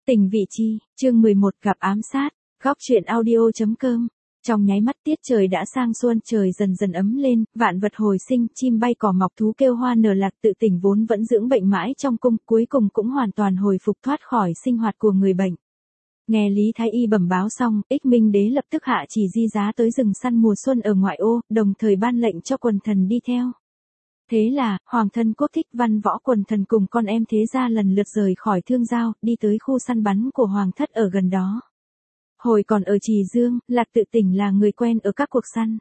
Tình vị chi, chương 11 gặp ám sát, góc truyện audio.com. Trong nháy mắt tiết trời đã sang xuân, trời dần dần ấm lên, vạn vật hồi sinh, chim bay cỏ mọc, thú kêu hoa nở, Lạc Tự Tình vốn vẫn dưỡng bệnh mãi trong cung, cuối cùng cũng hoàn toàn hồi phục thoát khỏi sinh hoạt của người bệnh. Nghe Lý Thái Y bẩm báo xong, Ích Minh Đế lập tức hạ chỉ di giá tới rừng săn mùa xuân ở ngoại ô, đồng thời ban lệnh cho quần thần đi theo. Thế là, Hoàng thân Quốc Thích Văn Võ quần thần cùng con em thế gia lần lượt rời khỏi Thương Giao, đi tới khu săn bắn của Hoàng thất ở gần đó. Hồi còn ở Trì Dương, Lạc Tự Tình là người quen ở các cuộc săn.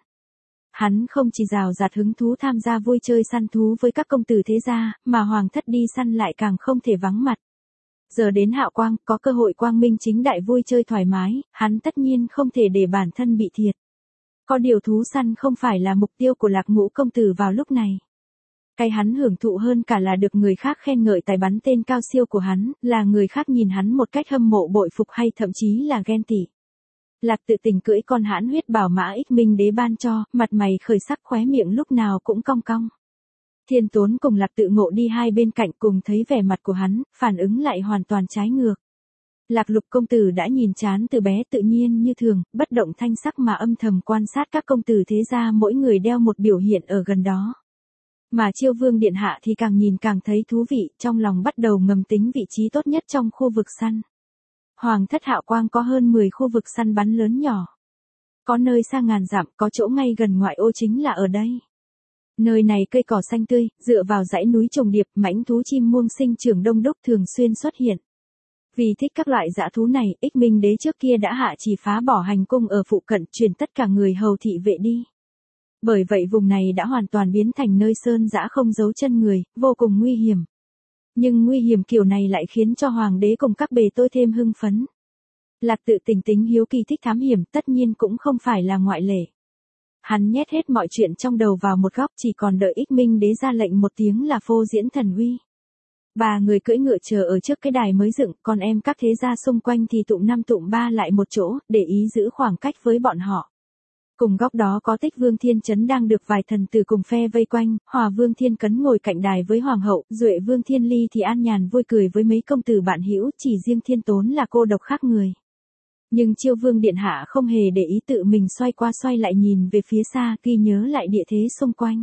Hắn không chỉ rào rạt hứng thú tham gia vui chơi săn thú với các công tử thế gia, mà Hoàng thất đi săn lại càng không thể vắng mặt. Giờ đến Hạo Quang, có cơ hội quang minh chính đại vui chơi thoải mái, hắn tất nhiên không thể để bản thân bị thiệt. Có điều thú săn không phải là mục tiêu của Lạc Ngũ công tử vào lúc này. Cái hắn hưởng thụ hơn cả là được người khác khen ngợi tài bắn tên cao siêu của hắn, là người khác nhìn hắn một cách hâm mộ bội phục hay thậm chí là ghen tị. Lạc Tự Tình cưỡi con hãn huyết bảo mã Ích Minh Đế ban cho, mặt mày khởi sắc, khóe miệng lúc nào cũng cong cong. Thiên Tốn cùng Lạc Tự Ngộ đi hai bên cạnh, cùng thấy vẻ mặt của hắn, phản ứng lại hoàn toàn trái ngược. Lạc Lục công tử đã nhìn chán từ bé, tự nhiên như thường, bất động thanh sắc mà âm thầm quan sát các công tử thế gia, mỗi người đeo một biểu hiện ở gần đó. Mà Chiêu Vương điện hạ thì càng nhìn càng thấy thú vị, trong lòng bắt đầu ngầm tính vị trí tốt nhất trong khu vực săn. Hoàng thất Hạo Quang có hơn 10 khu vực săn bắn lớn nhỏ. Có nơi xa ngàn dặm, có chỗ ngay gần ngoại ô chính là ở đây. Nơi này cây cỏ xanh tươi, dựa vào dãy núi trùng điệp, mãnh thú chim muông sinh trưởng đông đúc thường xuyên xuất hiện. Vì thích các loại dã thú này, Ích Minh Đế trước kia đã hạ chỉ phá bỏ hành cung ở phụ cận, chuyển tất cả người hầu thị vệ đi. Bởi vậy vùng này đã hoàn toàn biến thành nơi sơn dã không giấu chân người, vô cùng nguy hiểm. Nhưng nguy hiểm kiểu này lại khiến cho Hoàng đế cùng các bề tôi thêm hưng phấn. Lạc Tự Tình tính hiếu kỳ thích thám hiểm, tất nhiên cũng không phải là ngoại lệ. Hắn nhét hết mọi chuyện trong đầu vào một góc, chỉ còn đợi Ích Minh Đế ra lệnh một tiếng là phô diễn thần uy. Ba người cưỡi ngựa chờ ở trước cái đài mới dựng, con em các thế gia xung quanh thì tụm năm tụm ba lại một chỗ, để ý giữ khoảng cách với bọn họ. Cùng góc đó có Tích Vương Thiên Chấn đang được vài thần tử cùng phe vây quanh, Hòa Vương Thiên Cấn ngồi cạnh đài với Hoàng hậu, Duệ Vương Thiên Ly thì an nhàn vui cười với mấy công tử bạn hữu, chỉ riêng Thiên Tốn là cô độc khác người. Nhưng Chiêu Vương điện hạ không hề để ý, tự mình xoay qua xoay lại nhìn về phía xa, ghi nhớ lại địa thế xung quanh.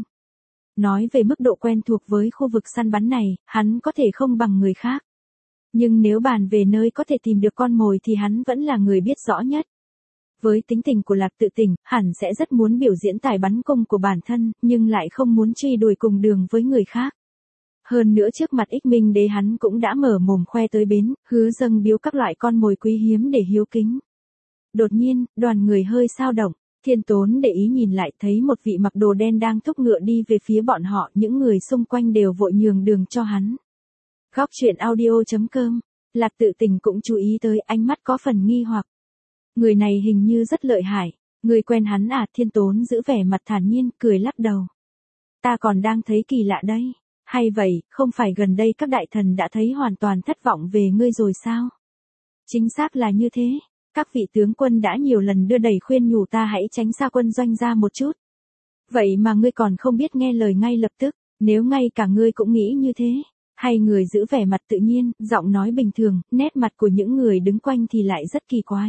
Nói về mức độ quen thuộc với khu vực săn bắn này, hắn có thể không bằng người khác. Nhưng nếu bàn về nơi có thể tìm được con mồi thì hắn vẫn là người biết rõ nhất. Với tính tình của Lạc Tự Tình, hẳn sẽ rất muốn biểu diễn tài bắn cung của bản thân, nhưng lại không muốn truy đuổi cùng đường với người khác. Hơn nữa trước mặt Ích Minh Đế hắn cũng đã mở mồm khoe tới bến, hứa dâng biếu các loại con mồi quý hiếm để hiếu kính. Đột nhiên, đoàn người hơi xao động, Thiên Tốn để ý nhìn lại, thấy một vị mặc đồ đen đang thúc ngựa đi về phía bọn họ, những người xung quanh đều vội nhường đường cho hắn. Góc truyện audio.com, Lạc Tự Tình cũng chú ý tới, ánh mắt có phần nghi hoặc. Người này hình như rất lợi hại, người quen hắn à? Thiên Tốn giữ vẻ mặt thản nhiên, cười lắc đầu. Ta còn đang thấy kỳ lạ đây. Hay vậy, không phải gần đây các đại thần đã thấy hoàn toàn thất vọng về ngươi rồi sao? Chính xác là như thế, các vị tướng quân đã nhiều lần đưa đẩy khuyên nhủ ta hãy tránh xa quân doanh ra một chút. Vậy mà ngươi còn không biết nghe lời ngay lập tức, nếu ngay cả ngươi cũng nghĩ như thế. Hay người giữ vẻ mặt tự nhiên, giọng nói bình thường, nét mặt của những người đứng quanh thì lại rất kỳ quái.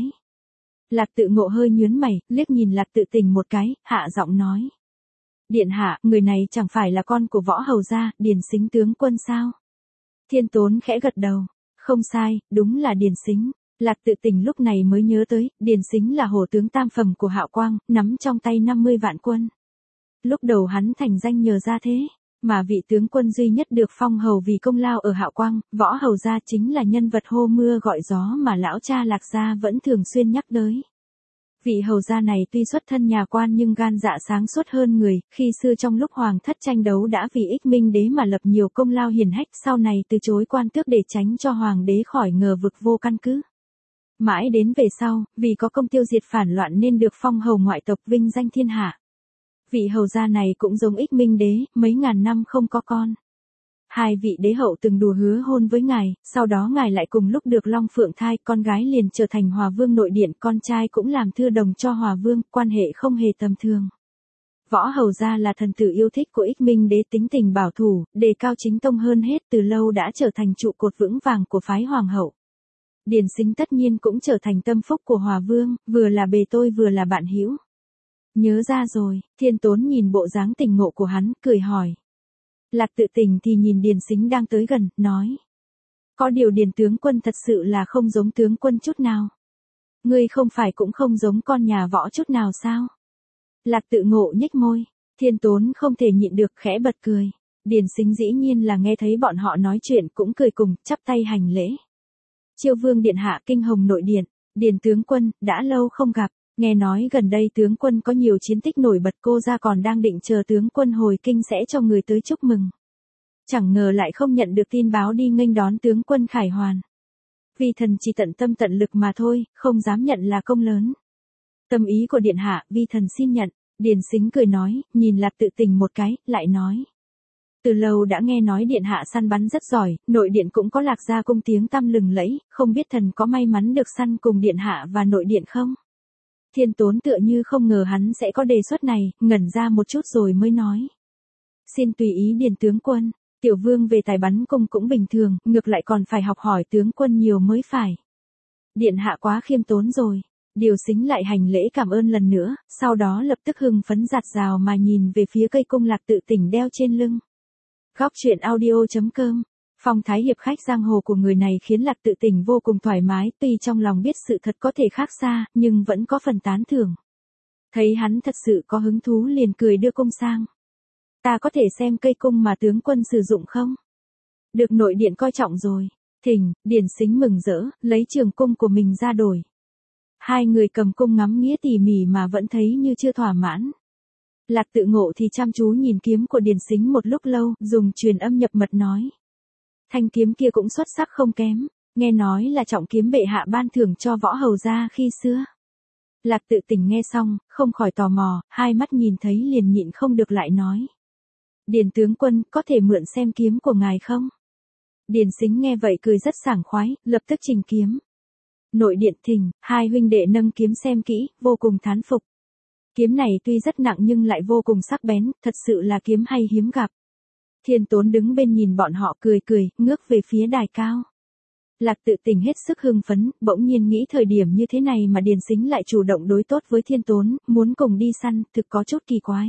Lạc Tự Ngộ hơi nhướng mày, liếc nhìn Lạc Tự Tình một cái, hạ giọng nói. Điện hạ, người này chẳng phải là con của Võ hầu gia, Điền Sính tướng quân sao? Thiên Tốn khẽ gật đầu. Không sai, đúng là Điền Sính. Lạc Tự Tình lúc này mới nhớ tới, Điền Sính là hổ tướng tam phẩm của Hạo Quang, nắm trong tay 50 vạn quân. Lúc đầu hắn thành danh nhờ ra thế, mà vị tướng quân duy nhất được phong hầu vì công lao ở Hạo Quang, Võ hầu gia chính là nhân vật hô mưa gọi gió mà lão cha Lạc gia vẫn thường xuyên nhắc tới. Vị hầu gia này tuy xuất thân nhà quan nhưng gan dạ sáng suốt hơn người, khi xưa trong lúc hoàng thất tranh đấu đã vì Ích Minh Đế mà lập nhiều công lao hiển hách, sau này từ chối quan tước để tránh cho hoàng đế khỏi ngờ vực vô căn cứ. Mãi đến về sau, vì có công tiêu diệt phản loạn nên được phong hầu ngoại tộc, vinh danh thiên hạ. Vị hầu gia này cũng giống Ích Minh Đế, mấy ngàn năm không có con. Hai vị đế hậu từng đùa hứa hôn với ngài, sau đó ngài lại cùng lúc được Long Phượng thai, con gái liền trở thành Hòa Vương nội điện, con trai cũng làm thư đồng cho Hòa Vương, quan hệ không hề tầm thường. Võ hầu gia là thần tử yêu thích của Ích Minh Đế, tính tình bảo thủ, đề cao chính tông hơn hết, từ lâu đã trở thành trụ cột vững vàng của phái hoàng hậu. Điền Sính tất nhiên cũng trở thành tâm phúc của Hòa Vương, vừa là bề tôi vừa là bạn hữu. Nhớ ra rồi, Thiên Tốn nhìn bộ dáng tỉnh ngộ của hắn, cười hỏi. Lạc Tự Tình thì nhìn Điền Sính đang tới gần, nói. Có điều Điền tướng quân thật sự là không giống tướng quân chút nào. Ngươi không phải cũng không giống con nhà võ chút nào sao? Lạc Tự Ngộ nhếch môi, Thiên Tốn không thể nhịn được khẽ bật cười. Điền Sính dĩ nhiên là nghe thấy bọn họ nói chuyện cũng cười cùng, chắp tay hành lễ. Chiêu Vương điện hạ Kinh Hồng nội điện, Điền tướng quân, đã lâu không gặp, nghe nói gần đây tướng quân có nhiều chiến tích nổi bật, cô ra còn đang định chờ tướng quân hồi kinh sẽ cho người tới chúc mừng. Chẳng ngờ lại không nhận được tin báo đi nghênh đón tướng quân khải hoàn. Vi thần chỉ tận tâm tận lực mà thôi, không dám nhận là công lớn. Tâm ý của điện hạ, vi thần xin nhận. Điền Sính cười nói, nhìn Lạc Tự Tình một cái, lại nói. Từ lâu đã nghe nói điện hạ săn bắn rất giỏi, nội điện cũng có Lạc gia cung tiếng tăm lừng lẫy, không biết thần có may mắn được săn cùng điện hạ và nội điện không? Thiên Tốn tựa như không ngờ hắn sẽ có đề xuất này, ngẩn ra một chút rồi mới nói. Xin tùy ý Điền tướng quân, tiểu vương về tài bắn cung cũng bình thường, ngược lại còn phải học hỏi tướng quân nhiều mới phải. Điện hạ quá khiêm tốn rồi. Điền Sính lại hành lễ cảm ơn lần nữa, sau đó lập tức hưng phấn rạt rào mà nhìn về phía cây cung Lạc Tự Tình đeo trên lưng. Góc truyện audio.com, phong thái hiệp khách giang hồ của người này khiến Lạc Tự Tình vô cùng thoải mái, tuy trong lòng biết sự thật có thể khác xa, nhưng vẫn có phần tán thưởng. Thấy hắn thật sự có hứng thú liền cười đưa cung sang. Ta có thể xem cây cung mà tướng quân sử dụng không? Được nội điện coi trọng rồi. Thỉnh, Điền Sính mừng rỡ, lấy trường cung của mình ra đổi. Hai người cầm cung ngắm nghía tỉ mỉ mà vẫn thấy như chưa thỏa mãn. Lạc Tự Ngộ thì chăm chú nhìn kiếm của Điền Sính một lúc lâu, dùng truyền âm nhập mật nói. Thanh kiếm kia cũng xuất sắc không kém, nghe nói là trọng kiếm bệ hạ ban thưởng cho võ hầu gia khi xưa. Lạc Tự Tình nghe xong, không khỏi tò mò, hai mắt nhìn thấy liền nhịn không được lại nói. Điền tướng quân, có thể mượn xem kiếm của ngài không? Điền Sính nghe vậy cười rất sảng khoái, lập tức trình kiếm. Nội điện thỉnh, hai huynh đệ nâng kiếm xem kỹ, vô cùng thán phục. Kiếm này tuy rất nặng nhưng lại vô cùng sắc bén, thật sự là kiếm hay hiếm gặp. Thiên Tốn đứng bên nhìn bọn họ cười cười, ngước về phía đài cao. Lạc Tự Tình hết sức hưng phấn, bỗng nhiên nghĩ thời điểm như thế này mà Điền Sính lại chủ động đối tốt với Thiên Tốn, muốn cùng đi săn, thực có chút kỳ quái.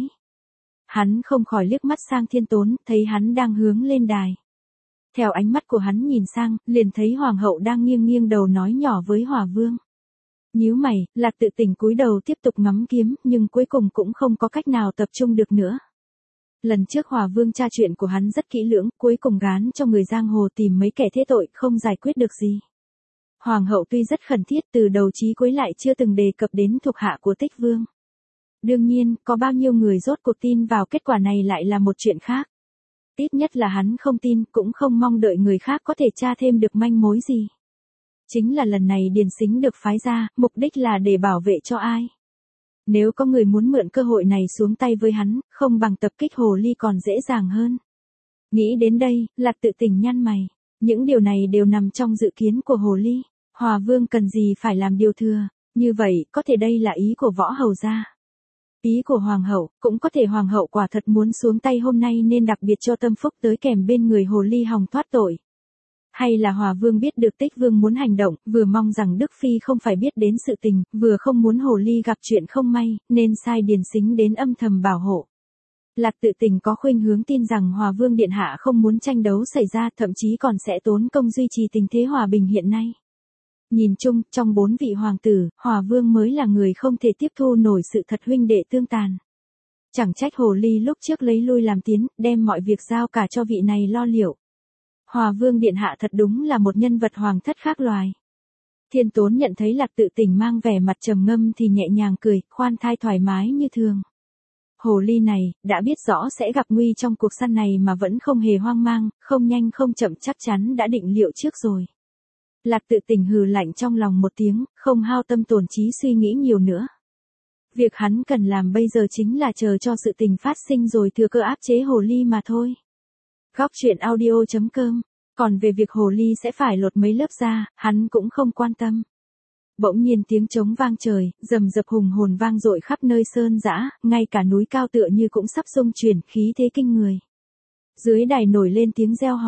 Hắn không khỏi liếc mắt sang Thiên Tốn, thấy hắn đang hướng lên đài. Theo ánh mắt của hắn nhìn sang, liền thấy hoàng hậu đang nghiêng nghiêng đầu nói nhỏ với Hòa Vương. Nhíu mày, Lạc Tự Tình cúi đầu tiếp tục ngắm kiếm, nhưng cuối cùng cũng không có cách nào tập trung được nữa. Lần trước Hòa Vương tra chuyện của hắn rất kỹ lưỡng, cuối cùng gán cho người giang hồ tìm mấy kẻ thế tội, không giải quyết được gì. Hoàng hậu tuy rất khẩn thiết, từ đầu chí cuối lại chưa từng đề cập đến thuộc hạ của Tích Vương. Đương nhiên, có bao nhiêu người rốt cuộc tin vào kết quả này lại là một chuyện khác. Ít nhất là hắn không tin, cũng không mong đợi người khác có thể tra thêm được manh mối gì. Chính là lần này Điền Sính được phái ra, mục đích là để bảo vệ cho ai. Nếu có người muốn mượn cơ hội này xuống tay với hắn, không bằng tập kích hồ ly còn dễ dàng hơn. Nghĩ đến đây, Lạc Tự Tình nhăn mày. Những điều này đều nằm trong dự kiến của hồ ly. Hòa Vương cần gì phải làm điều thừa. Như vậy, có thể đây là ý của võ hầu gia. Ý của hoàng hậu, cũng có thể hoàng hậu quả thật muốn xuống tay hôm nay nên đặc biệt cho tâm phúc tới kèm bên người hồ ly hòng thoát tội. Hay là Hòa Vương biết được Tích Vương muốn hành động, vừa mong rằng Đức Phi không phải biết đến sự tình, vừa không muốn hồ ly gặp chuyện không may, nên sai Điền Sính đến âm thầm bảo hộ. Lạc Tự Tình có khuynh hướng tin rằng Hòa Vương điện hạ không muốn tranh đấu xảy ra, thậm chí còn sẽ tốn công duy trì tình thế hòa bình hiện nay. Nhìn chung, trong 4 vị hoàng tử, Hòa Vương mới là người không thể tiếp thu nổi sự thật huynh đệ tương tàn. Chẳng trách hồ ly lúc trước lấy lui làm tiến, đem mọi việc giao cả cho vị này lo liệu. Hòa Vương điện hạ thật đúng là một nhân vật hoàng thất khác loài. Thiên Tốn nhận thấy Lạc Tự Tình mang vẻ mặt trầm ngâm thì nhẹ nhàng cười, khoan thai thoải mái như thường. Hồ ly này, đã biết rõ sẽ gặp nguy trong cuộc săn này mà vẫn không hề hoang mang, không nhanh không chậm chắc chắn đã định liệu trước rồi. Lạc Tự Tình hừ lạnh trong lòng một tiếng, không hao tâm tổn trí suy nghĩ nhiều nữa. Việc hắn cần làm bây giờ chính là chờ cho sự tình phát sinh rồi thừa cơ áp chế hồ ly mà thôi. Góc truyện audio.com, còn về việc hồ ly sẽ phải lột mấy lớp da, hắn cũng không quan tâm. Bỗng nhiên tiếng trống vang trời, rầm rập hùng hồn vang dội khắp nơi sơn dã, ngay cả núi cao tựa như cũng sắp rung chuyển, khí thế kinh người. Dưới đài nổi lên tiếng reo hò,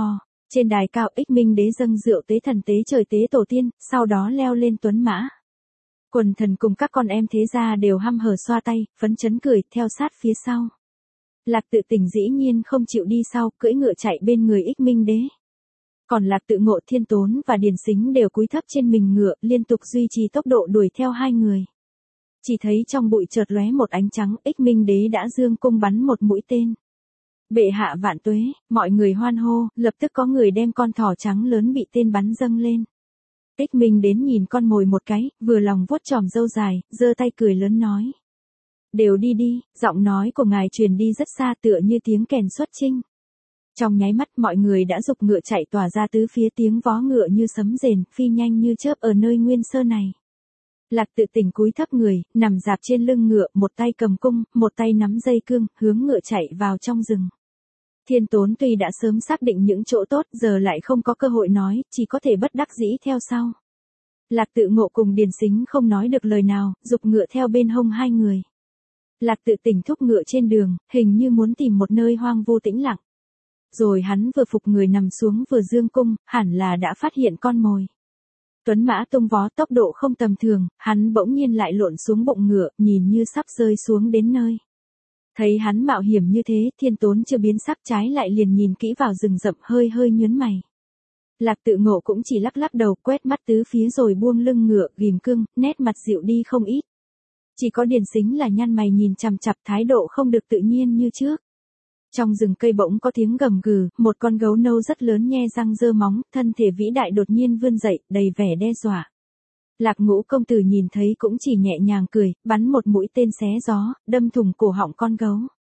Trên đài cao, Ích Minh Đế dâng rượu tế thần tế trời tế tổ tiên, sau đó leo lên tuấn mã. Quần thần cùng các con em thế gia đều hăm hở xoa tay, phấn chấn cười, theo sát phía sau. Lạc Tự Tình dĩ nhiên không chịu đi sau, cưỡi ngựa chạy bên người Ích Minh Đế. Còn Lạc Tự Ngộ, Thiên Tốn và Điền Sính đều cúi thấp trên mình ngựa, liên tục duy trì tốc độ đuổi theo hai người. Chỉ thấy trong bụi chợt lóe một ánh trắng, Ích Minh Đế đã giương cung bắn một mũi tên. Bệ hạ vạn tuế, mọi người hoan hô, lập tức có người đem con thỏ trắng lớn bị tên bắn dâng lên. Ích Minh đến nhìn con mồi một cái, vừa lòng vuốt chòm râu dài, giơ tay cười lớn nói. Đều đi đi, giọng nói của ngài truyền đi rất xa tựa như tiếng kèn xuất chinh. Trong nháy mắt mọi người đã giục ngựa chạy tỏa ra tứ phía, tiếng vó ngựa như sấm rền, phi nhanh như chớp ở nơi nguyên sơ này. Lạc Tự Tình cúi thấp người, nằm dạp trên lưng ngựa, một tay cầm cung, một tay nắm dây cương, hướng ngựa chạy vào trong rừng. Thiên Tốn tuy đã sớm xác định những chỗ tốt, giờ lại không có cơ hội nói, chỉ có thể bất đắc dĩ theo sau. Lạc Tự Ngộ cùng Điền Sính không nói được lời nào, giục ngựa theo bên hông hai người. Lạc Tự Tình thúc ngựa trên đường, hình như muốn tìm một nơi hoang vu tĩnh lặng. Rồi hắn vừa phục người nằm xuống vừa dương cung, hẳn là đã phát hiện con mồi. Tuấn mã tung vó, tốc độ không tầm thường, hắn bỗng nhiên lại lộn xuống bụng ngựa, nhìn như sắp rơi xuống đến nơi. Thấy hắn mạo hiểm như thế, Thiên Tốn chưa biến sắc, trái lại liền nhìn kỹ vào rừng rậm, hơi hơi nhướng mày. Lạc Tự Ngộ cũng chỉ lắc lắc đầu, quét mắt tứ phía rồi buông lưng ngựa, ghim cương, nét mặt dịu đi không ít. Chỉ có Điền Sính là nhăn mày nhìn chằm chằm, thái độ không được tự nhiên như trước. Trong rừng cây bỗng có tiếng gầm gừ, một con gấu nâu rất lớn nhe răng giơ móng, thân thể vĩ đại đột nhiên vươn dậy, đầy vẻ đe dọa. Lạc Ngũ công tử nhìn thấy cũng chỉ nhẹ nhàng cười, bắn một mũi tên xé gió, đâm thủng cổ họng con gấu.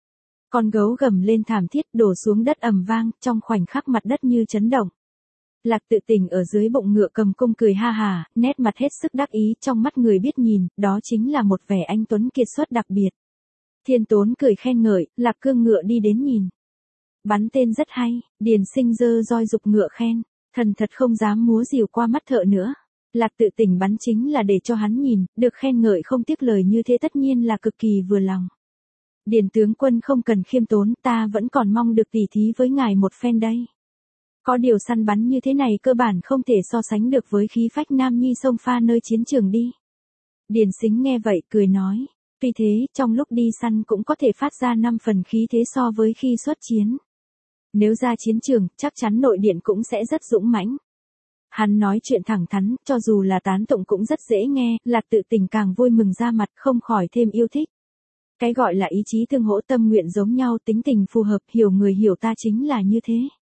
Con gấu gầm lên thảm thiết, đổ xuống đất ầm vang, trong khoảnh khắc mặt đất như chấn động. Lạc Tự Tình ở dưới bụng ngựa cầm cung cười ha hà, nét mặt hết sức đắc ý, trong mắt người biết nhìn, đó chính là một vẻ anh tuấn kiệt xuất đặc biệt. Thiên Tốn cười khen ngợi, Lạc cương ngựa đi đến nhìn. Bắn tên rất hay, Điền Sinh giơ roi giục ngựa khen, thần thật không dám múa rìu qua mắt thợ nữa. Lạc Tự Tình bắn chính là để cho hắn nhìn, được khen ngợi không tiếc lời như thế tất nhiên là cực kỳ vừa lòng. Điền tướng quân không cần khiêm tốn, ta vẫn còn mong được tỉ thí với ngài một phen đây. Có điều săn bắn như thế này cơ bản không thể so sánh được với khí phách nam nhi xông pha nơi chiến trường đi. Điền Sính nghe vậy cười nói, tuy thế, trong lúc đi săn cũng có thể phát ra 5 phần khí thế so với khi xuất chiến. Nếu ra chiến trường, chắc chắn nội điện cũng sẽ rất dũng mãnh. Hắn nói chuyện thẳng thắn, cho dù là tán tụng cũng rất dễ nghe, Lạc Tự Tình càng vui mừng ra mặt, không khỏi thêm yêu thích. Cái gọi là ý chí tương hỗ, tâm nguyện giống nhau, tính tình phù hợp, hiểu người hiểu ta chính là như thế.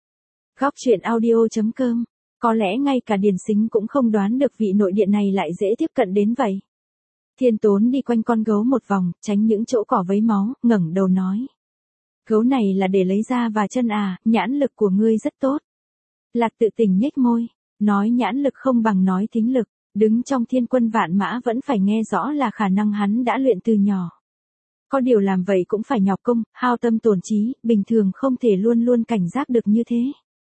Góc truyện audio.com. Có lẽ ngay cả Điền Sính cũng không đoán được vị nội điện này lại dễ tiếp cận đến vậy. Thiên Tốn đi quanh con gấu một vòng, tránh những chỗ cỏ vấy máu, ngẩng đầu nói. Gấu này là để lấy da và chân à, nhãn lực của ngươi rất tốt. Lạc Tự Tình nhếch môi, nói nhãn lực không bằng nói thính lực, đứng trong thiên quân vạn mã vẫn phải nghe rõ là khả năng hắn đã luyện từ nhỏ. Có điều làm vậy cũng phải nhọc công, hao tâm tổn trí, bình thường không thể luôn luôn cảnh giác được như thế.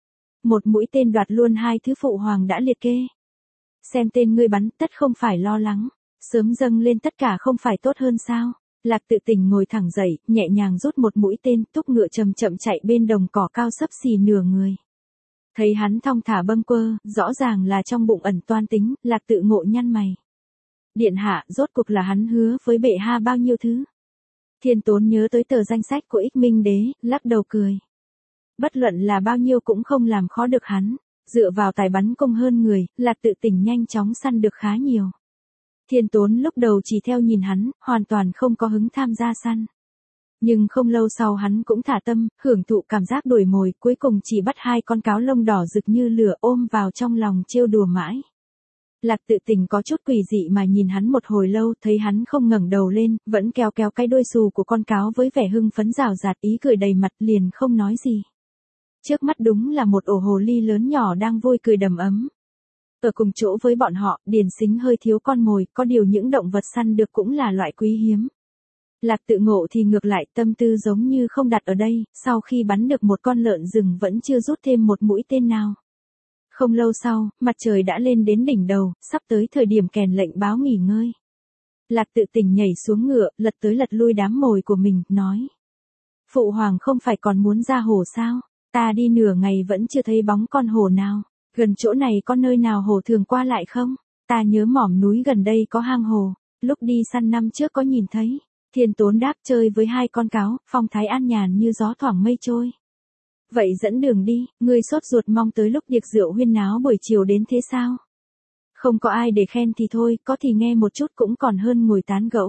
Một mũi tên đoạt luôn hai thứ phụ hoàng đã liệt kê. Xem tên ngươi bắn, tất không phải lo lắng, sớm dâng lên tất cả không phải tốt hơn sao? Lạc Tự Tình ngồi thẳng dậy, nhẹ nhàng rút một mũi tên, thúc ngựa chậm chậm chạy bên đồng cỏ cao xấp xì nửa người. Thấy hắn thong thả bâng quơ, rõ ràng là trong bụng ẩn toan tính, Lạc Tự Ngộ nhăn mày. Điện hạ, rốt cuộc là hắn hứa với bệ hạ bao nhiêu thứ? Thiên Tốn nhớ tới tờ danh sách của Ích Minh Đế, lắc đầu cười. Bất luận là bao nhiêu cũng không làm khó được hắn, dựa vào tài bắn cung hơn người, Lạc Tự Tình nhanh chóng săn được khá nhiều. Thiên Tốn lúc đầu chỉ theo nhìn hắn, hoàn toàn không có hứng tham gia săn. Nhưng không lâu sau hắn cũng thả tâm, hưởng thụ cảm giác đuổi mồi, cuối cùng chỉ bắt 2 con cáo lông đỏ rực như lửa ôm vào trong lòng trêu đùa mãi. Lạc Tự Tình có chút quỷ dị mà nhìn hắn một hồi lâu, thấy hắn không ngẩng đầu lên, vẫn kéo kéo cái đuôi xù của con cáo với vẻ hưng phấn rào rạt, ý cười đầy mặt, liền không nói gì. Trước mắt đúng là một ổ hồ ly lớn nhỏ đang vui cười đầm ấm. Ở cùng chỗ với bọn họ, Điền Sính hơi thiếu con mồi, có điều những động vật săn được cũng là loại quý hiếm. Lạc Tự Ngộ thì ngược lại, tâm tư giống như không đặt ở đây, sau khi bắn được một con lợn rừng vẫn chưa rút thêm một mũi tên nào. Không lâu sau, mặt trời đã lên đến đỉnh đầu, sắp tới thời điểm kèn lệnh báo nghỉ ngơi. Lạc Tự Tình nhảy xuống ngựa, lật tới lật lui đám mồi của mình, nói. Phụ hoàng không phải còn muốn ra hồ sao? Ta đi nửa ngày vẫn chưa thấy bóng con hổ nào, gần chỗ này có nơi nào hổ thường qua lại không? Ta nhớ mỏm núi gần đây có hang hổ, lúc đi săn năm trước có nhìn thấy. Thiên Tốn đáp chơi với hai con cáo, phong thái an nhàn như gió thoảng mây trôi. Vậy dẫn đường đi, ngươi sốt ruột mong tới lúc tiệc rượu huyên náo buổi chiều đến thế sao? Không có ai để khen thì thôi, có thì nghe một chút cũng còn hơn ngồi tán gẫu.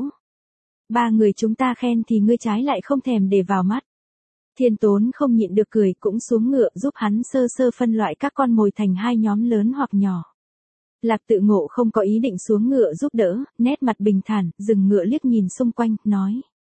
Ba người chúng ta khen thì ngươi trái lại không thèm để vào mắt. Thiên Tốn không nhịn được cười cũng xuống ngựa giúp hắn sơ sơ phân loại các con mồi thành hai nhóm lớn hoặc nhỏ. Lạc Tự Ngộ không có ý định xuống ngựa giúp đỡ, nét mặt bình thản, dừng ngựa liếc nhìn xung quanh, nói.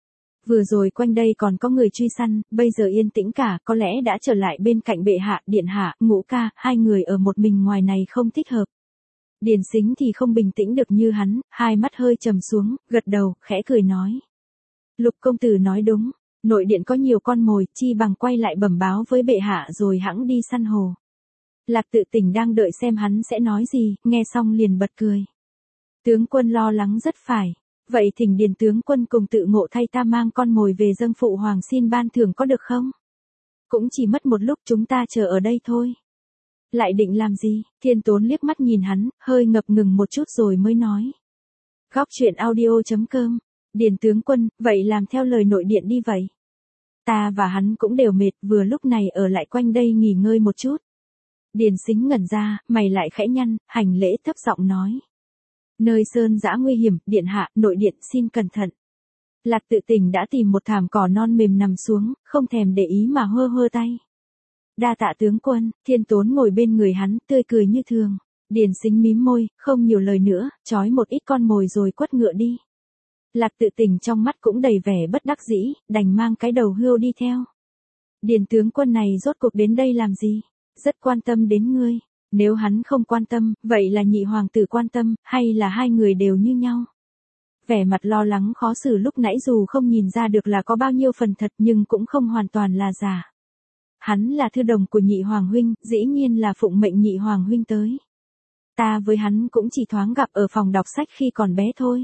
Vừa rồi quanh đây còn có người truy săn, bây giờ yên tĩnh cả, có lẽ đã trở lại bên cạnh bệ hạ, điện hạ, Ngũ ca, hai người ở một mình ngoài này không thích hợp. Điền Sính thì không bình tĩnh được như hắn, hai mắt hơi trầm xuống, gật đầu, khẽ cười nói. Lục công tử nói đúng, nội điện có nhiều con mồi, chi bằng quay lại bẩm báo với bệ hạ rồi hẵng đi săn hồ. Lạc Tự Tình đang đợi xem hắn sẽ nói gì, nghe xong liền bật cười. Tướng quân lo lắng rất phải. Vậy thỉnh Điền tướng quân cùng Tự Ngộ thay ta mang con mồi về dâng phụ hoàng xin ban thưởng có được không? Cũng chỉ mất một lúc chúng ta chờ ở đây thôi. Lại định làm gì? Thiên Tốn liếc mắt nhìn hắn, hơi ngập ngừng một chút rồi mới nói. Góc truyện audio.com. Điền tướng quân, vậy làm theo lời nội điện đi vậy. Ta và hắn cũng đều mệt, vừa lúc này ở lại quanh đây nghỉ ngơi một chút. Điền Sính ngẩn ra, mày lại khẽ nhăn, hành lễ thấp giọng nói. Nơi sơn dã nguy hiểm, điện hạ, nội điện xin cẩn thận. Lạc Tự Tình đã tìm một thảm cỏ non mềm nằm xuống, không thèm để ý mà hơ hơ tay. Đa tạ tướng quân, Thiên Tốn ngồi bên người hắn, tươi cười như thường. Điền Sính mím môi, không nhiều lời nữa, trói một ít con mồi rồi quất ngựa đi. Lạc Tự Tình trong mắt cũng đầy vẻ bất đắc dĩ, đành mang cái đầu hươu đi theo. Điền tướng quân này rốt cuộc đến đây làm gì? Rất quan tâm đến ngươi. Nếu hắn không quan tâm, vậy là nhị hoàng tử quan tâm, hay là hai người đều như nhau? Vẻ mặt lo lắng khó xử lúc nãy dù không nhìn ra được là có bao nhiêu phần thật nhưng cũng không hoàn toàn là giả. Hắn là thư đồng của nhị hoàng huynh, dĩ nhiên là phụng mệnh nhị hoàng huynh tới. Ta với hắn cũng chỉ thoáng gặp ở phòng đọc sách khi còn bé thôi.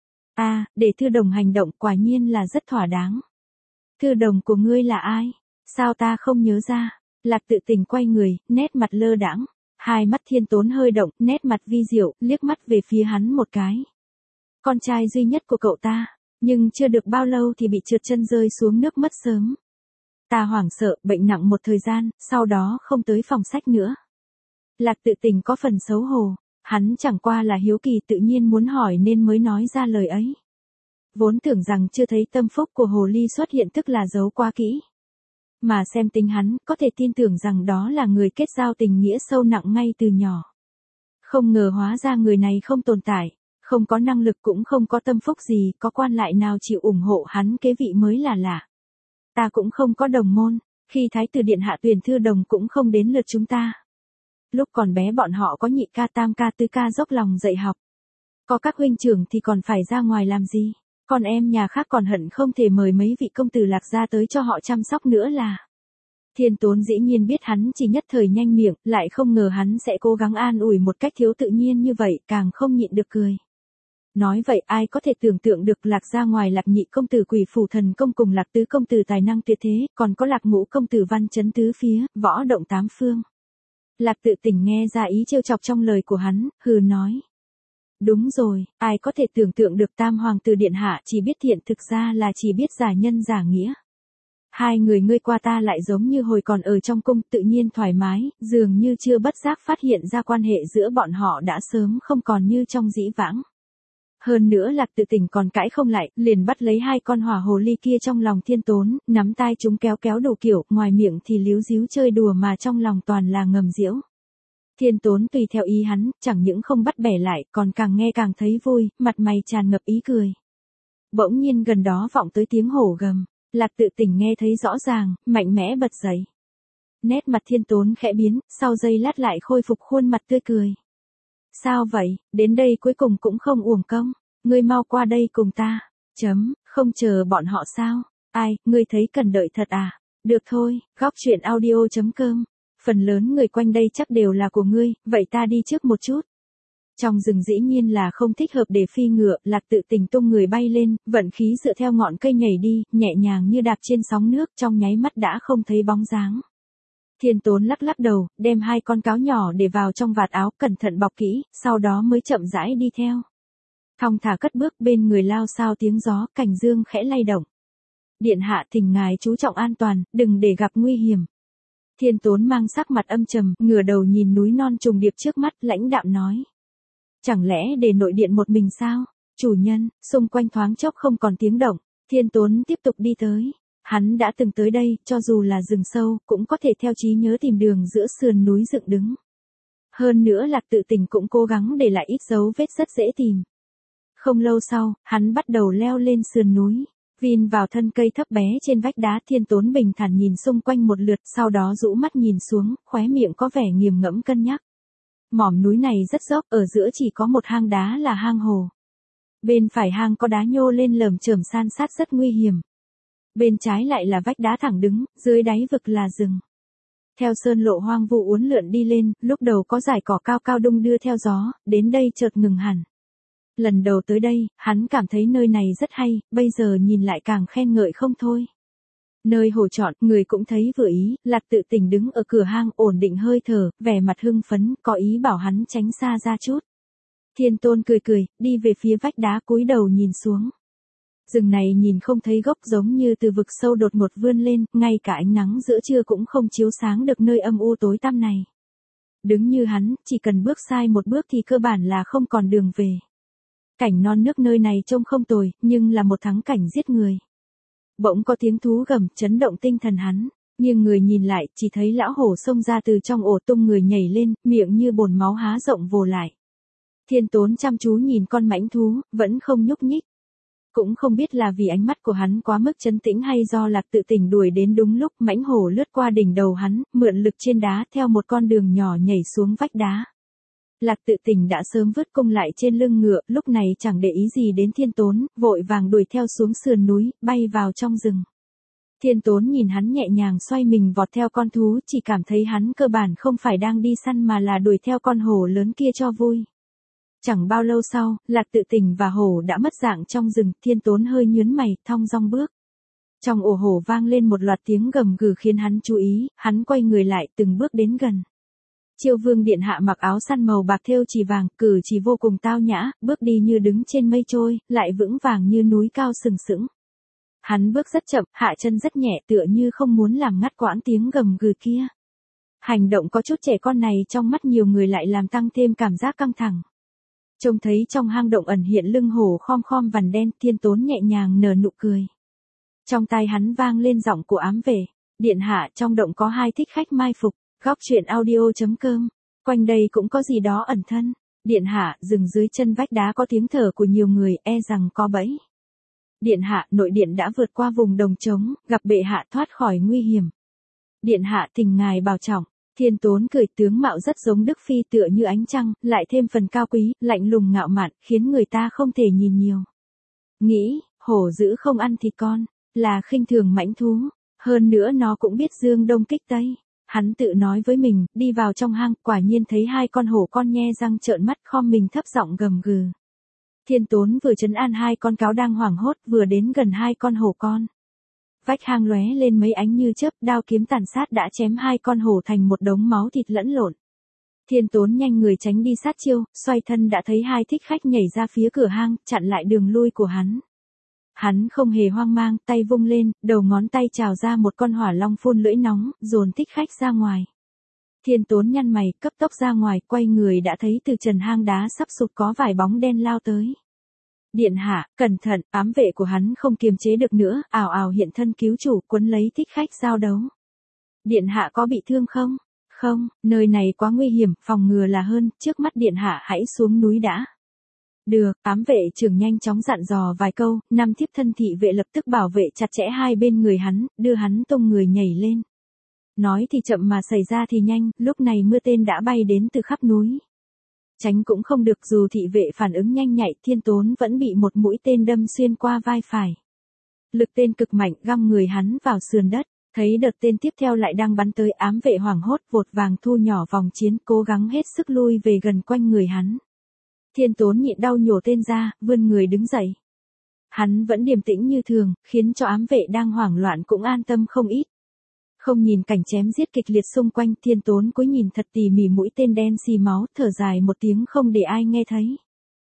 Để thư đồng hành động quả nhiên là rất thỏa đáng. Thư đồng của ngươi là ai? Sao ta không nhớ ra? Lạc Tự Tình quay người, nét mặt lơ đãng. Hai mắt Thiên Tốn hơi động, nét mặt vi diệu, liếc mắt về phía hắn một cái. Con trai duy nhất của cậu ta, nhưng chưa được bao lâu thì bị trượt chân rơi xuống nước mất sớm. Ta hoảng sợ, bệnh nặng một thời gian, sau đó không tới phòng sách nữa. Lạc Tự Tình có phần xấu hổ, hắn chẳng qua là hiếu kỳ tự nhiên muốn hỏi nên mới nói ra lời ấy. Vốn tưởng rằng chưa thấy tâm phúc của hồ ly xuất hiện tức là giấu quá kỹ. Mà xem tính hắn, có thể tin tưởng rằng đó là người kết giao tình nghĩa sâu nặng ngay từ nhỏ. Không ngờ hóa ra người này không tồn tại, không có năng lực cũng không có tâm phúc gì, có quan lại nào chịu ủng hộ hắn kế vị mới là lạ. Ta cũng không có đồng môn, khi Thái tử điện hạ tuyển thư đồng cũng không đến lượt chúng ta. Lúc còn bé bọn họ có nhị ca tam ca tứ ca dốc lòng dạy học. Có các huynh trưởng thì còn phải ra ngoài làm gì, còn em nhà khác còn hận không thể mời mấy vị công tử Lạc gia tới cho họ chăm sóc nữa là. Thiên Tốn dĩ nhiên biết hắn chỉ nhất thời nhanh miệng, lại không ngờ hắn sẽ cố gắng an ủi một cách thiếu tự nhiên như vậy, càng không nhịn được cười. Nói vậy ai có thể tưởng tượng được Lạc gia ngoài Lạc nhị công tử Quỷ Phủ Thần công cùng Lạc tứ công tử tài năng tuyệt thế, còn có Lạc ngũ công tử văn chấn tứ phía, võ động tám phương. Lạc Tự Tình nghe ra ý trêu chọc trong lời của hắn, hừ nói. Đúng rồi, ai có thể tưởng tượng được tam hoàng tử điện hạ chỉ biết thiện thực ra là chỉ biết giả nhân giả nghĩa. Hai người ngươi qua ta lại giống như hồi còn ở trong cung tự nhiên thoải mái, dường như chưa bất giác phát hiện ra quan hệ giữa bọn họ đã sớm không còn như trong dĩ vãng. Hơn nữa Lạc Tự Tình còn cãi không lại, liền bắt lấy hai con hỏa hồ ly kia trong lòng Thiên Tốn, nắm tay chúng kéo kéo đủ kiểu, ngoài miệng thì líu díu chơi đùa mà trong lòng toàn là ngầm giễu. Thiên Tốn tùy theo ý hắn, chẳng những không bắt bẻ lại, còn càng nghe càng thấy vui, mặt mày tràn ngập ý cười. Bỗng nhiên gần đó vọng tới tiếng hổ gầm, Lạc Tự Tình nghe thấy rõ ràng, mạnh mẽ bật dậy. Nét mặt Thiên Tốn khẽ biến, sau giây lát lại khôi phục khuôn mặt tươi cười. Sao vậy, đến đây cuối cùng cũng không uổng công, ngươi mau qua đây cùng ta. Không chờ bọn họ sao? Ai, ngươi thấy cần đợi thật à? Được thôi, góc truyện audio.com. Phần lớn người quanh đây chắc đều là của ngươi, vậy ta đi trước một chút. Trong rừng dĩ nhiên là không thích hợp để phi ngựa, Lạc Tự Tình tung người bay lên, vận khí dựa theo ngọn cây nhảy đi, nhẹ nhàng như đạp trên sóng nước, trong nháy mắt đã không thấy bóng dáng. Thiên Tốn lắc lắc đầu, đem 2 con cáo nhỏ để vào trong vạt áo, cẩn thận bọc kỹ, sau đó mới chậm rãi đi theo. Thong thả cất bước, bên người lao xao tiếng gió, cành dương khẽ lay động. Điện hạ thỉnh ngài chú trọng an toàn, đừng để gặp nguy hiểm. Thiên Tốn mang sắc mặt âm trầm, ngửa đầu nhìn núi non trùng điệp trước mắt, lãnh đạm nói. Chẳng lẽ để nội điện một mình sao? Chủ nhân, xung quanh thoáng chốc không còn tiếng động. Thiên Tốn tiếp tục đi tới. Hắn đã từng tới đây, cho dù là rừng sâu, cũng có thể theo trí nhớ tìm đường giữa sườn núi dựng đứng. Hơn nữa Lạc Tự Tình cũng cố gắng để lại ít dấu vết rất dễ tìm. Không lâu sau, hắn bắt đầu leo lên sườn núi. Vin vào thân cây thấp bé trên vách đá, Thiên Tốn bình thản nhìn xung quanh một lượt, sau đó rũ mắt nhìn xuống, khóe miệng có vẻ nghiền ngẫm cân nhắc. Mỏm núi này rất dốc, ở giữa chỉ có một hang đá là hang hồ. Bên phải hang có đá nhô lên lởm chởm san sát rất nguy hiểm. Bên trái lại là vách đá thẳng đứng, dưới đáy vực là rừng. Theo sơn lộ hoang vu uốn lượn đi lên, lúc đầu có dải cỏ cao cao đung đưa theo gió, đến đây chợt ngừng hẳn. Lần đầu tới đây, hắn cảm thấy nơi này rất hay, bây giờ nhìn lại càng khen ngợi không thôi. Nơi hồ chọn, người cũng thấy vừa ý, Lạc Tự Tình đứng ở cửa hang ổn định hơi thở, vẻ mặt hưng phấn, có ý bảo hắn tránh xa ra chút. Thiên Tôn cười cười, đi về phía vách đá cúi đầu nhìn xuống. Rừng này nhìn không thấy gốc, giống như từ vực sâu đột ngột vươn lên, ngay cả ánh nắng giữa trưa cũng không chiếu sáng được nơi âm u tối tăm này. Đứng như hắn, chỉ cần bước sai một bước thì cơ bản là không còn đường về. Cảnh non nước nơi này trông không tồi, nhưng là một thắng cảnh giết người. Bỗng có tiếng thú gầm, chấn động tinh thần hắn, nhưng người nhìn lại, chỉ thấy lão hổ xông ra từ trong ổ, tung người nhảy lên, miệng như bồn máu há rộng vồ lại. Thiên Tốn chăm chú nhìn con mãnh thú, vẫn không nhúc nhích. Cũng không biết là vì ánh mắt của hắn quá mức trấn tĩnh hay do Lạc Tự Tình đuổi đến đúng lúc, mãnh hổ lướt qua đỉnh đầu hắn, mượn lực trên đá theo một con đường nhỏ nhảy xuống vách đá. Lạc Tự Tình đã sớm vứt cung lại trên lưng ngựa, lúc này chẳng để ý gì đến Thiên Tốn, vội vàng đuổi theo xuống sườn núi, bay vào trong rừng. Thiên Tốn nhìn hắn nhẹ nhàng xoay mình vọt theo con thú, chỉ cảm thấy hắn cơ bản không phải đang đi săn mà là đuổi theo con hổ lớn kia cho vui. Chẳng bao lâu sau, Lạc Tự Tình và hổ đã mất dạng trong rừng, Thiên Tốn hơi nhướng mày, thong dong bước. Trong ổ hổ vang lên một loạt tiếng gầm gừ khiến hắn chú ý, hắn quay người lại, từng bước đến gần. Chiêu Vương điện hạ mặc áo săn màu bạc thêu chỉ vàng, cử chỉ vô cùng tao nhã, bước đi như đứng trên mây trôi, lại vững vàng như núi cao sừng sững. Hắn bước rất chậm, hạ chân rất nhẹ, tựa như không muốn làm ngắt quãng tiếng gầm gừ kia. Hành động có chút trẻ con này trong mắt nhiều người lại làm tăng thêm cảm giác căng thẳng. Trông thấy trong hang động ẩn hiện lưng hổ khom khom vằn đen, Thiên Tốn nhẹ nhàng nở nụ cười. Trong tai hắn vang lên giọng của ám vệ, điện hạ, trong động có 2 thích khách mai phục. Góc truyện audio.com, quanh đây cũng có gì đó ẩn thân. Điện hạ, rừng dưới chân vách đá có tiếng thở của nhiều người, e rằng có bẫy. Điện hạ, nội điện đã vượt qua vùng đồng trống, gặp bệ hạ thoát khỏi nguy hiểm. Điện hạ, thỉnh ngài bảo trọng. Thiên Tốn cười, tướng mạo rất giống Đức Phi, tựa như ánh trăng, lại thêm phần cao quý, lạnh lùng ngạo mạn, khiến người ta không thể nhìn nhiều. Nghĩ, hổ dữ không ăn thịt con, là khinh thường mãnh thú, hơn nữa nó cũng biết dương đông kích tây. Hắn tự nói với mình, đi vào trong hang, quả nhiên thấy 2 con hổ con nhe răng trợn mắt, khom mình thấp giọng gầm gừ. Thiên Tốn vừa trấn an 2 con cáo đang hoảng hốt, vừa đến gần 2 con hổ con. Vách hang lóe lên mấy ánh như chớp, đao kiếm tàn sát đã chém 2 con hổ thành một đống máu thịt lẫn lộn. Thiên Tốn nhanh người tránh đi sát chiêu, xoay thân đã thấy 2 thích khách nhảy ra phía cửa hang, chặn lại đường lui của hắn. Hắn không hề hoang mang, tay vung lên, đầu ngón tay trào ra một con hỏa long phun lưỡi nóng, dồn thích khách ra ngoài. Thiên Tốn nhăn mày, cấp tốc ra ngoài, quay người đã thấy từ trần hang đá sắp sụt có vài bóng đen lao tới. Điện hạ, cẩn thận, ám vệ của hắn không kiềm chế được nữa, ào ào hiện thân cứu chủ, quấn lấy thích khách giao đấu. Điện hạ có bị thương không? Không, nơi này quá nguy hiểm, phòng ngừa là hơn, trước mắt điện hạ hãy xuống núi đã. Được, ám vệ trưởng nhanh chóng dặn dò vài câu, 5 thiếp thân thị vệ lập tức bảo vệ chặt chẽ hai bên người hắn, đưa hắn tung người nhảy lên. Nói thì chậm mà xảy ra thì nhanh, lúc này mưa tên đã bay đến từ khắp núi. Tránh cũng không được, dù thị vệ phản ứng nhanh nhạy, Thiên Tốn vẫn bị một mũi tên đâm xuyên qua vai phải. Lực tên cực mạnh găm người hắn vào sườn đất, thấy đợt tên tiếp theo lại đang bắn tới, ám vệ hoảng hốt vội vàng thu nhỏ vòng chiến, cố gắng hết sức lui về gần quanh người hắn. Thiên Tốn nhịn đau nhổ tên ra, vươn người đứng dậy. Hắn vẫn điềm tĩnh như thường, khiến cho ám vệ đang hoảng loạn cũng an tâm không ít. Không nhìn cảnh chém giết kịch liệt xung quanh, Thiên Tốn cúi nhìn thật tỉ mỉ mũi tên đen xì máu, thở dài một tiếng không để ai nghe thấy.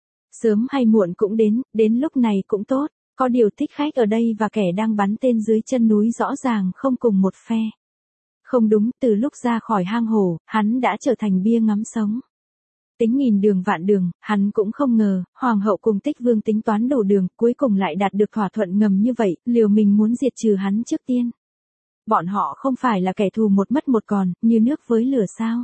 Sớm hay muộn cũng đến lúc này cũng tốt, có điều thích khách ở đây và kẻ đang bắn tên dưới chân núi rõ ràng không cùng một phe. Không đúng, từ lúc ra khỏi hang hổ, hắn đã trở thành bia ngắm sống. Tính nghìn đường vạn đường, hắn cũng không ngờ, Hoàng hậu cùng Tích Vương tính toán đủ đường, cuối cùng lại đạt được thỏa thuận ngầm như vậy, liều mình muốn diệt trừ hắn trước tiên. Bọn họ không phải là kẻ thù một mất một còn, như nước với lửa sao?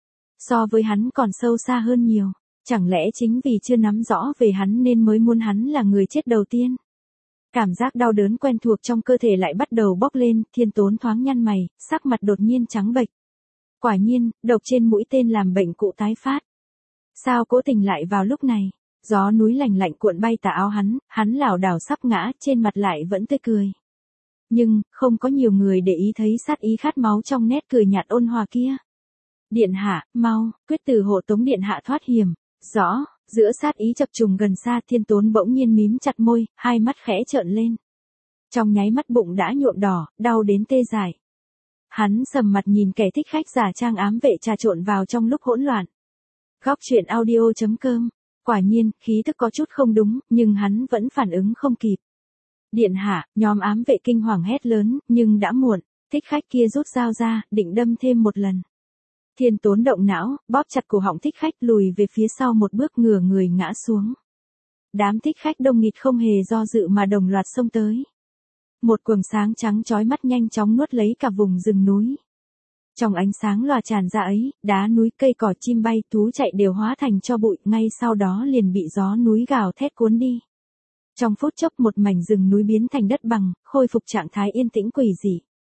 So với hắn còn sâu xa hơn nhiều, chẳng lẽ chính vì chưa nắm rõ về hắn nên mới muốn hắn là người chết đầu tiên? Cảm giác đau đớn quen thuộc trong cơ thể lại bắt đầu bốc lên, Thiên Tốn thoáng nhăn mày, sắc mặt đột nhiên trắng bệch. Quả nhiên, độc trên mũi tên làm bệnh cụ tái phát. Sao cố tình lại vào lúc này? Gió núi lạnh lạnh cuộn bay tà áo hắn lảo đảo sắp ngã, trên mặt lại vẫn tươi cười. Nhưng, không có nhiều người để ý thấy sát ý khát máu trong nét cười nhạt ôn hòa kia. Điện hạ, mau, quyết từ hộ tống điện hạ thoát hiểm. Rõ, giữa sát ý chập trùng gần xa, Thiên Tốn bỗng nhiên mím chặt môi, hai mắt khẽ trợn lên. Trong nháy mắt bụng đã nhuộm đỏ, đau đến tê dại. Hắn sầm mặt nhìn kẻ thích khách giả trang ám vệ trà trộn vào trong lúc hỗn loạn. Góc truyện audio.com. Quả nhiên, khí thức có chút không đúng, nhưng hắn vẫn phản ứng không kịp. Điện hạ, nhóm ám vệ kinh hoàng hét lớn, nhưng đã muộn, thích khách kia rút dao ra, định đâm thêm một lần. Thiên Tốn động não, bóp chặt cổ họng thích khách, lùi về phía sau một bước, ngửa người ngã xuống. Đám thích khách đông nghịt không hề do dự mà đồng loạt xông tới. Một quầng sáng trắng chói mắt nhanh chóng nuốt lấy cả vùng rừng núi. Trong ánh sáng lòa tràn ra ấy, đá núi, cây cỏ, chim bay, thú chạy đều hóa thành tro bụi, ngay sau đó liền bị gió núi gào thét cuốn đi. Trong phút chốc một mảnh rừng núi biến thành đất bằng, khôi phục trạng thái yên tĩnh quỷ dị.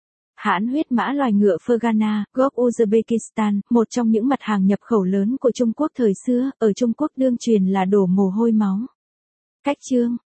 Hãn huyết mã loài ngựa Fergana, gốc Uzbekistan, một trong những mặt hàng nhập khẩu lớn của Trung Quốc thời xưa, ở Trung Quốc đương truyền là đổ mồ hôi máu. Cách chương